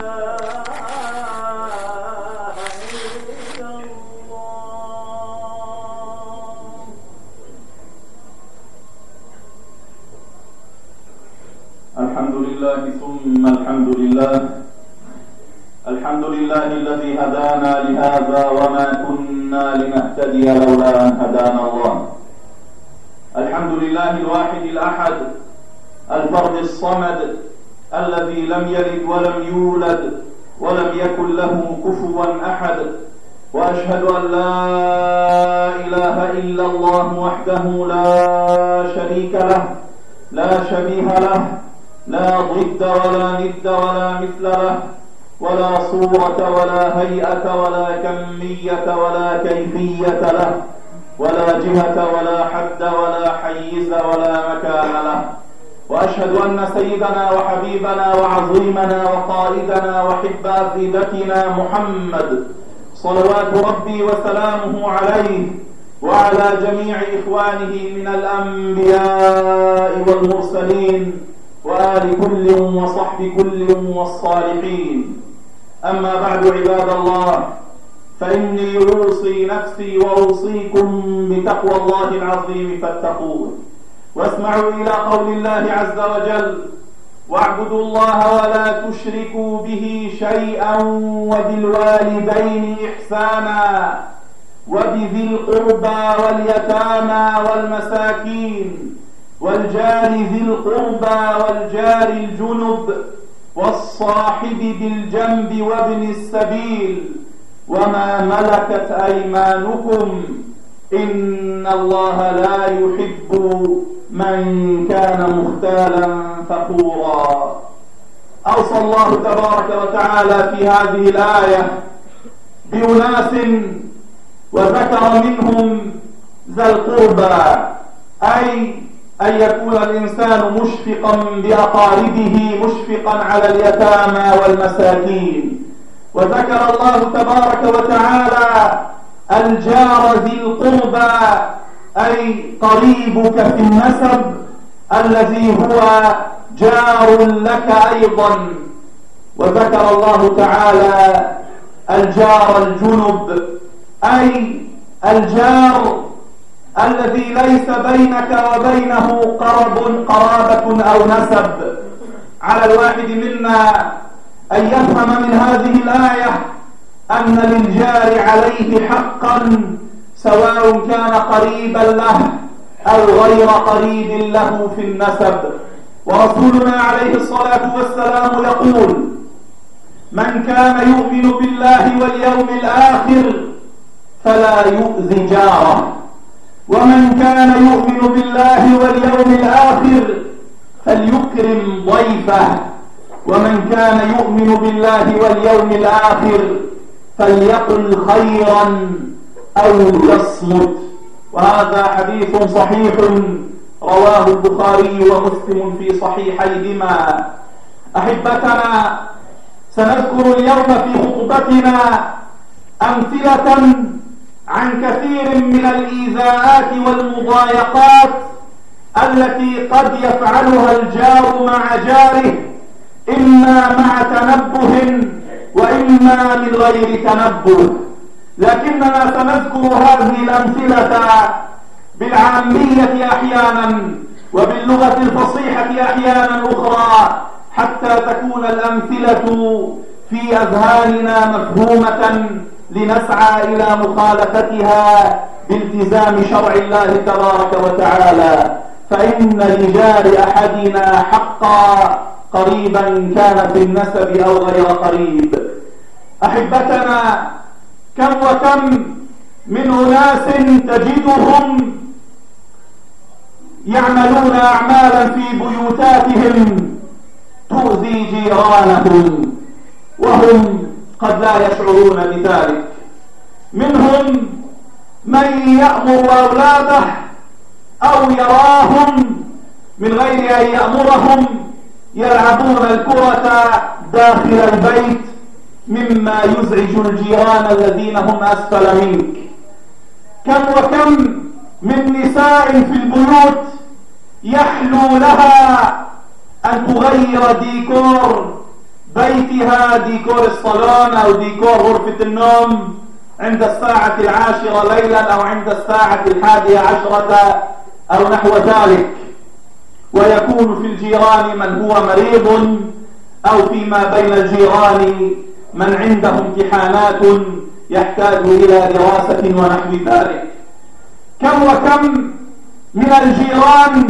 الحمد لله ثم الحمد لله. الحمد لله الذي هدانا لهذا وما كنا لنهتدي لولا أن هدانا الله. الحمد لله الواحد الأحد الفرد الصمد الذي لم يلد ولم يولد ولم يكن له كفوا أحد، وأشهد أن لا إله إلا الله وحده لا شريك له لا شبيه له لا ضد ولا ند ولا مثل له ولا صورة ولا هيئة ولا كمية ولا كيفية له ولا جهة ولا حد ولا حيز ولا مكان له. وأشهد أن سيدنا وحبيبنا وعظيمنا وقائدنا وحب أفئدتنا محمد صلوات ربي وسلامه عليه وعلى جميع إخوانه من الأنبياء والمرسلين وآل كل وصحب كل والصالحين. أما بعد عباد الله، فإني أوصي نفسي وأوصيكم بتقوى الله العظيم فاتقوه، واسمعوا إلى قول الله عز وجل: واعبدوا الله ولا تشركوا به شيئا وبالوالدين إحسانا وبذي القربى واليتامى والمساكين والجار ذي القربى والجار الجنب والصاحب بالجنب وابن السبيل وما ملكت أيمانكم إن الله لا يحب من كان مختالا فخورا. أوصى الله تبارك وتعالى في هذه الآية بأناس وذكر منهم ذا القربى، أي أن يكون الإنسان مشفقا بأقاربه، مشفقا على اليتامى والمساكين. وذكر الله تبارك وتعالى الجار ذي القربى، أي قريبك في النسب الذي هو جار لك أيضا. وذكر الله تعالى الجار الجنب، أي الجار الذي ليس بينك وبينه قرابة أو نسب. على الواحد منا أن يفهم من هذه الآية أن للجار عليه حقا، سواء كان قريبا له أو غير قريب له في النسب. ورسولنا عليه الصلاة والسلام يقول: من كان يؤمن بالله واليوم الآخر فلا يؤذي جاره، ومن كان يؤمن بالله واليوم الآخر فليكرم ضيفه، ومن كان يؤمن بالله واليوم الآخر فليقل خيرا أو يصمت. وهذا حديث صحيح رواه البخاري ومسلم في صحيحيهما. أحبتنا، سنذكر اليوم في خطبتنا أمثلة عن كثير من الإيذاءات والمضايقات التي قد يفعلها الجار مع جاره، إما مع تنبه وإما من غير تنبه. لكننا سنذكر هذه الأمثلة بالعامية أحيانا وباللغة الفصيحة أحيانا أخرى، حتى تكون الأمثلة في أذهاننا مفهومة لنسعى إلى مخالفتها بالتزام شرع الله تبارك وتعالى. فإن لجار أحدنا حقا، قريبا كان في النسب أو غير قريب. أحبتنا، كم وكم من أناس تجدهم يعملون أعمالا في بيوتاتهم تؤذي جيرانهم وهم قد لا يشعرون بذلك. منهم من يأمر أولاده أو يراهم من غير أن يأمرهم يلعبون الكرة داخل البيت، مما يزعج الجيران الذين هم أسفل منك. كم وكم من نساء في البيوت يحلو لها أن تغير ديكور بيتها ديكور الصالون أو ديكور غرفة النوم عند الساعة 10 ليلا أو عند الساعة 11 أو نحو ذلك، ويكون في الجيران من هو مريض أو فيما بين الجيران من عنده امتحانات يحتاج إلى دراسة ونحو ذلك. كم وكم من الجيران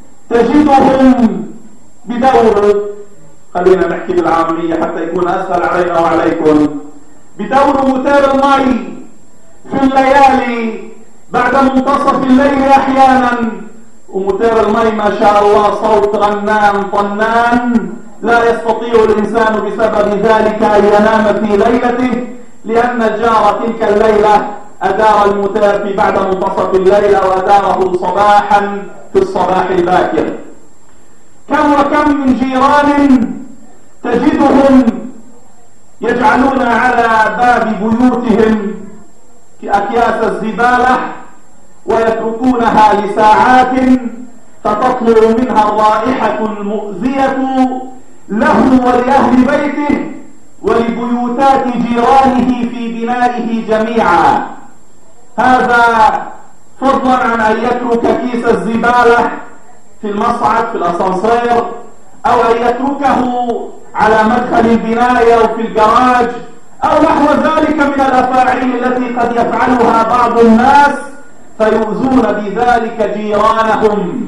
تجدهم بدور، خلينا نحكي بالعامية حتى يكون أسهل علينا وعليكم، بدور موتير المي في الليالي بعد منتصف الليل أحيانا، وموتير المي ما شاء الله صوت غنان طنان لا يستطيع الإنسان بسبب ذلك أن ينام في ليلته، لأن الجار تلك الليلة أدار الموتير في بعد منتصف الليل أو أداره صباحا في الصباح الباكر. كم وكم من جيران تجدهم يجعلون على باب بيوتهم أكياس الزبالة ويتركونها لساعات فتطلع منها الرائحة المؤذية له ولأهل بيته ولبيوتات جيرانه في بنائه جميعا. هذا فضلا عن أن يترك كيس الزبالة في المصعد في الأسانسير أو أن يتركه على مدخل البناية أو في الجراج أو نحو ذلك من الأفاعيل التي قد يفعلها بعض الناس فيؤذون بذلك جيرانهم.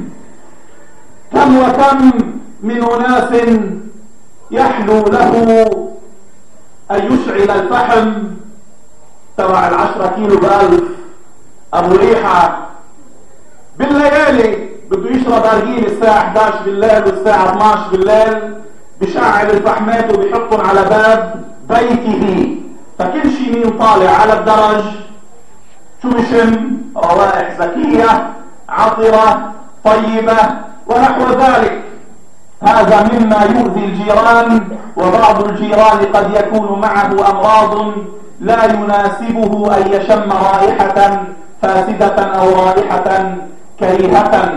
كم وكم من أناس يحلو له أن يشعل الفحم تبع 10 كيلو ب1000 أبو ريحة بالليالي، بده يشرب أرجيل الساعة 11 بالليل والساعة 12 بالليل، بشعل الفحمات وبيحطهم على باب بيته، فكل شيء مين طالع على الدرج شو بشم؟ روائح زكية عطرة طيبة ونحو ذلك. هذا مما يؤذي الجيران، وبعض الجيران قد يكون معه أمراض لا يناسبه أن يشم رائحة فاسدة أو رائحة كريهة.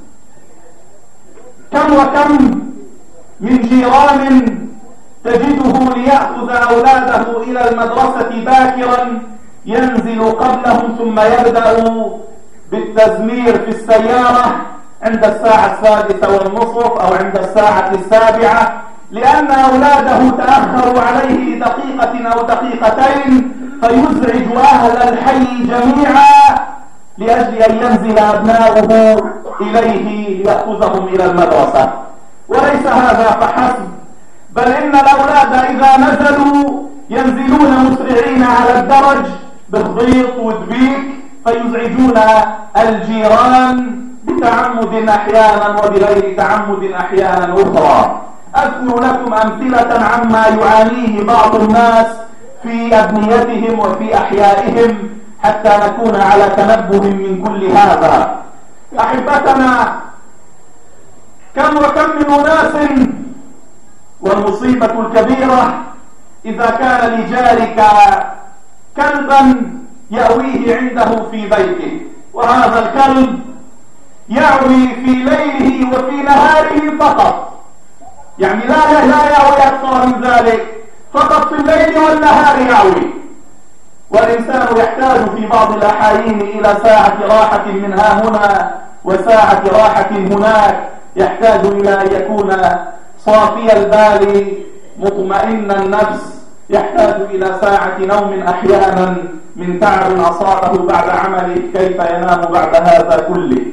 كم وكم من جيران تجده ليأخذ أولاده إلى المدرسة باكرا ينزل قبلهم ثم يبدأ بالتزمير في السيارة عند الساعة 6:30 أو عند الساعة 7 لأن أولاده تأخروا عليه دقيقة أو دقيقتين فيزعج أهل الحي جميعا لأجل أن ينزل أبناؤه إليه ليأخذهم إلى المدرسة. وليس هذا فحسب، بل إن الأولاد إذا نزلوا ينزلون مسرعين على الدرج بخضيط ودبيك فيزعجون الجيران بتعمد أحيانا وبغير تعمد أحيانا أخرى. أذكر لكم أمثلة عما يعانيه بعض الناس في أبنيتهم وفي أحيائهم حتى نكون على تنبه من كل هذا. أحبتنا، كم وكم من أناس، والمصيبة الكبيرة إذا كان لجارك كلبا يأويه عنده في بيته، وهذا الكلب يأوي في ليله وفي نهاره فقط، يعني لا يأوي أكثر من ذلك، فقط في الليل والنهار يأوي. والإنسان يحتاج في بعض الأحايين إلى ساعة راحة من ها هنا وساعة راحة هناك، يحتاج إلى أن يكون صافي البال مطمئن النفس، يحتاج إلى ساعة نوم أحيانا من تعب أصابه بعد عمله، كيف ينام بعد هذا كله؟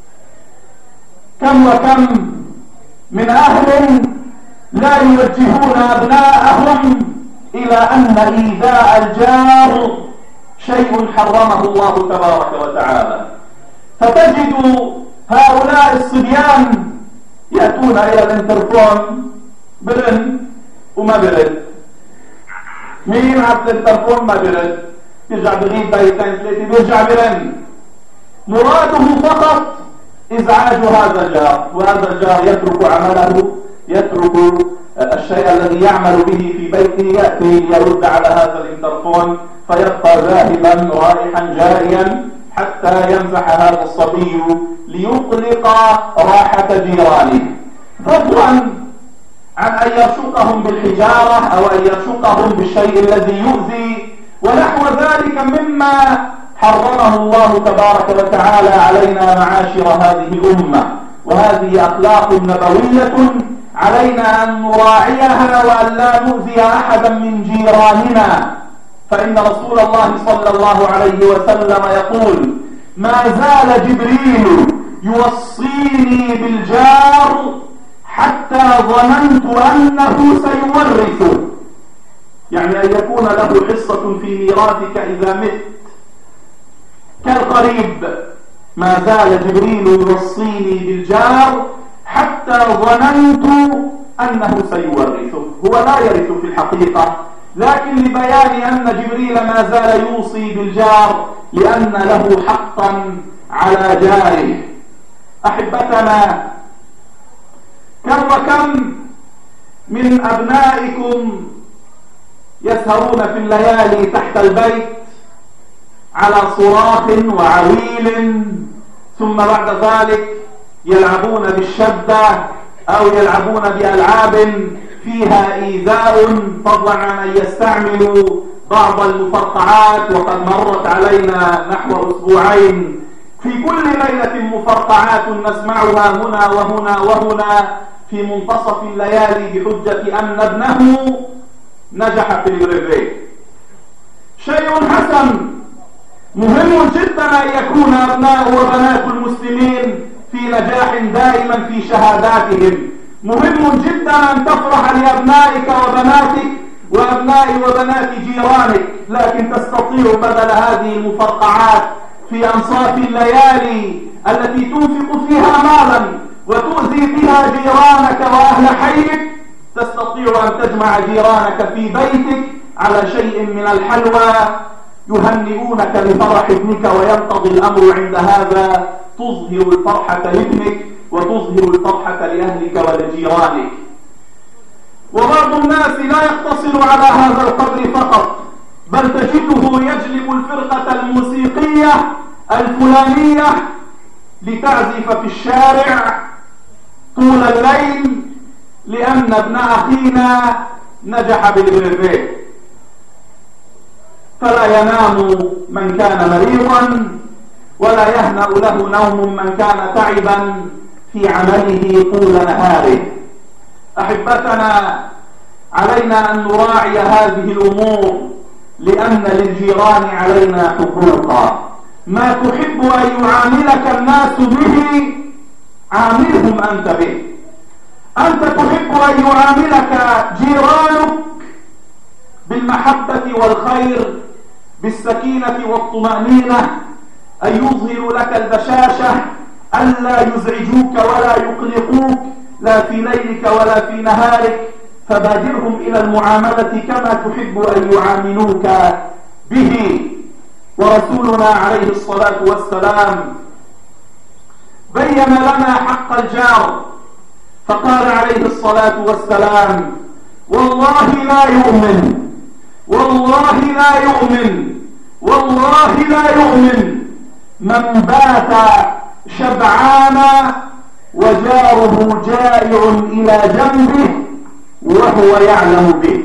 كم وكم من أهل لا يوجهون أبناءهم إلى أن إيذاء الجار شيء حرمه الله تبارك وتعالى، فتجد هؤلاء الصبيان يأتون إلى الانترفون برن وما برن، مين عبد الانترفون ما برن، يرجع بغيب بيتين ثلاثة بيرجع برن، مراده فقط إزعاج هذا الجار، وهذا الجار يترك عمله، يترك الشيء الذي يعمل به في بيته، يأتي يرد على هذا الانترفون فيبقى ذاهبا رائحا جاريا حتى يمزح هذا الصبي ليطلق راحة جيرانه. فضلا عن أن يرشقهم بالحجارة أو أن يرشقهم بالشيء الذي يؤذي ونحو ذلك مما حرمه الله تبارك وتعالى علينا معاشر هذه الأمة. وهذه أخلاق نبوية علينا أن نراعيها وأن لا نؤذي أحدا من جيراننا، فإن رسول الله صلى الله عليه وسلم يقول: ما زال جبريل يوصيني بالجار حتى ظننت أنه سيورثه، يعني أن يكون له حصة في ميراثك إذا مت كالقريب. ما زال جبريل يوصيني بالجار حتى ظننت أنه سيورثه. هو لا يرث في الحقيقة، لكن لبيان أن جبريل ما زال يوصي بالجار لأن له حقا على جاره. أحبتنا، كم وكم من أبنائكم يسهرون في الليالي تحت البيت على صراخ وعويل، ثم بعد ذلك يلعبون بالشدة أو يلعبون بألعاب فيها إيذاء، فضلا عن أن يستعملوا بعض المفرقعات. وقد مرت علينا نحو أسبوعين في كل ليلة مفرقعات نسمعها هنا وهنا وهنا في منتصف الليالي بحجة أن ابنه نجح في البريفيه. شيء حسن، مهم جدا أن يكون أبناء وبنات المسلمين في نجاح دائما في شهاداتهم. مهم جدا أن تفرح لأبنائك وبناتك وأبناء وبنات جيرانك، لكن تستطيع بدل هذه المفرقعات في أنصاف الليالي التي تنفق فيها مالا وتؤذي بها جيرانك وأهل حيك، تستطيع أن تجمع جيرانك في بيتك على شيء من الحلوى يهنئونك لفرح ابنك، وينقضي الأمر عند هذا. تظهر الفرحة لابنك وتظهر الفرحة لأهلك ولجيرانك. وبعض الناس لا يقتصر على هذا القدر فقط، بل تجده يجلب الفرقة الموسيقية الفلانية لتعزف في الشارع طول الليل لأن ابن أخينا نجح بالبريفيه. فلا ينام من كان مريضا، ولا يهنأ له نوم من كان تعبا في عمله طول نهاره. أحبتنا، علينا أن نراعي هذه الأمور، لأن للجيران علينا حقوقا. ما تحب أن يعاملك الناس به عاملهم أنت به. أنت تحب أن يعاملك جيرانك بالمحبة والخير، بالسكينة والطمأنينة، أن يظهروا لك البشاشة، ألا يزعجوك ولا يقلقوك لا في ليلك ولا في نهارك، فبادرهم إلى المعاملة كما تحب أن يعاملوك به. ورسولنا عليه الصلاة والسلام بين لنا حق الجار، فقال عليه الصلاة والسلام: والله لا يؤمن، والله لا يؤمن، والله لا يؤمن من بات شبعانا وجاره جائع إلى جنبه وهو يعلم به.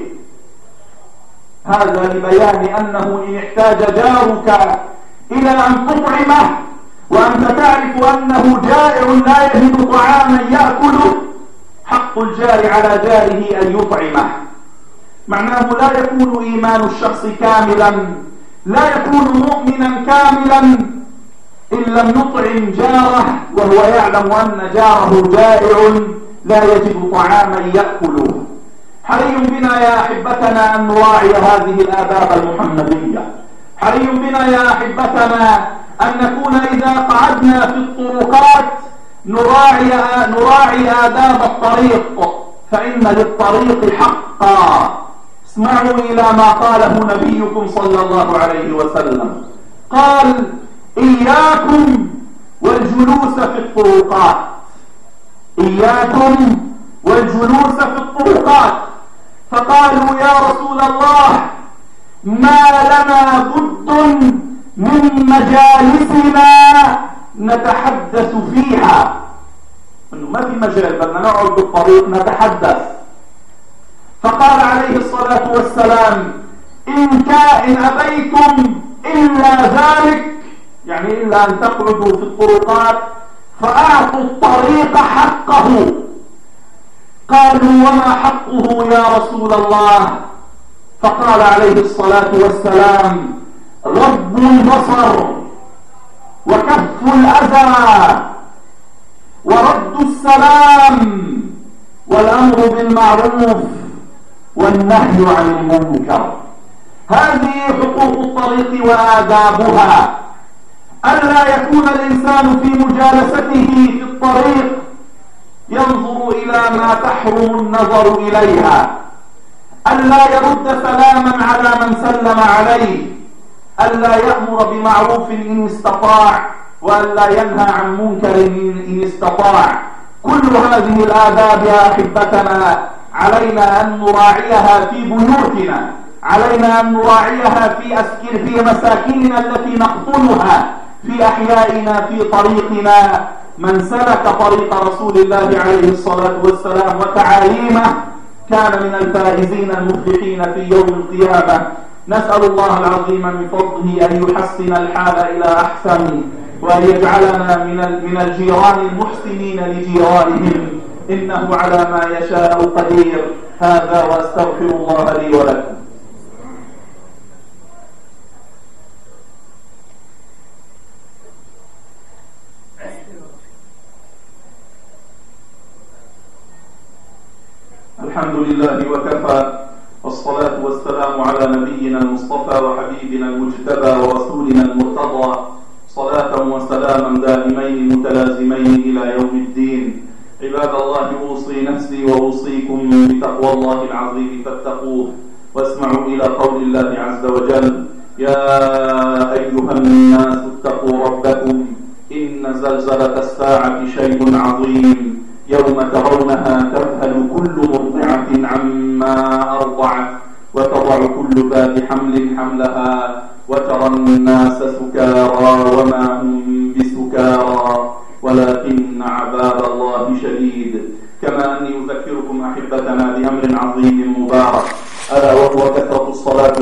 هذا لبيان أنه إن احتاج جارك إلى أن تطعمه وأنت تعرف أنه جائع لا يجد طعاما يأكله، حق الجار على جاره أن يطعمه. معناه لا يكون إيمان الشخص كاملا، لا يكون مؤمنا كاملا إن لم يطعم جاره وهو يعلم أن جاره جائع لا يجد طعاما يأكله. حري بنا يا أحبتنا أن نراعي هذه الآداب المحمدية. حري بنا يا أحبتنا أن نكون إذا قعدنا في الطرقات نراعي آداب الطريق، فإن للطريق حقا. اسمعوا إلى ما قاله نبيكم صلى الله عليه وسلم، قال: إياكم والجلوس في الطرقات، إياكم والجلوس في الطرقات. فقالوا: يا رسول الله، ما لنا بد من مجالسنا نتحدث فيها. إنه ما في مجال، بدنا نقعد بالطريق نتحدث. فقال عليه الصلاة والسلام: إن أبيتم إلا ذلك، يعني إلا أن تقعدوا في الطرقات فأعطوا الطريق حقه. قالوا: وما حقه يا رسول الله؟ فقال عليه الصلاة والسلام: غض البصر، وكف الأذى، ورد السلام، والأمر بالمعروف، والنهي عن المنكر. هذه حقوق الطريق وآدابها. ألا يكون الإنسان في مجالسته في الطريق ينظر إلى ما تحرم النظر إليها، ألا يرد سلاما على من سلم عليه، ألا يأمر بمعروف إن استطاع، وألا ينهى عن منكر إن استطاع. كل هذه الآداب يا أحبتنا علينا أن نراعيها في بيوتنا، علينا أن نراعيها في مساكننا التي نقطنها، في أحيائنا، في طريقنا. من سلك طريق رسول الله عليه الصلاة والسلام وتعاليمه كان من الفائزين المفلحين في يوم القيامة. نسأل الله العظيم من فضله أن يحسن الحال إلى أحسن، وأن يجعلنا من الجيران المحسنين لجيرانهم، إنه على ما يشاء قدير. هذا وأستغفر الله لي ولكم. الحمد لله وكفى، والصلاة والسلام على نبينا المصطفى وحبيبنا المجتبى ورسولنا المرتضى، صلاة وسلاما دائمين متلازمين إلى يوم الدين. عباد الله، أوصي نفسي وأوصيكم بتقوى الله العظيم فاتقوه، واسمعوا إلى قول الله عز وجل: يا أيها الناس اتقوا ربكم إن زلزلة الساعة شيء عظيم، يوم ترونها تذهل كل مرضعة عما أرضعت، وتضع كل ذات حمل حملها، وترى الناس سكارى وما هم بسكارى ولكن عذاب الله شديد. كما أني أذكركم أحبتنا بأمر عظيم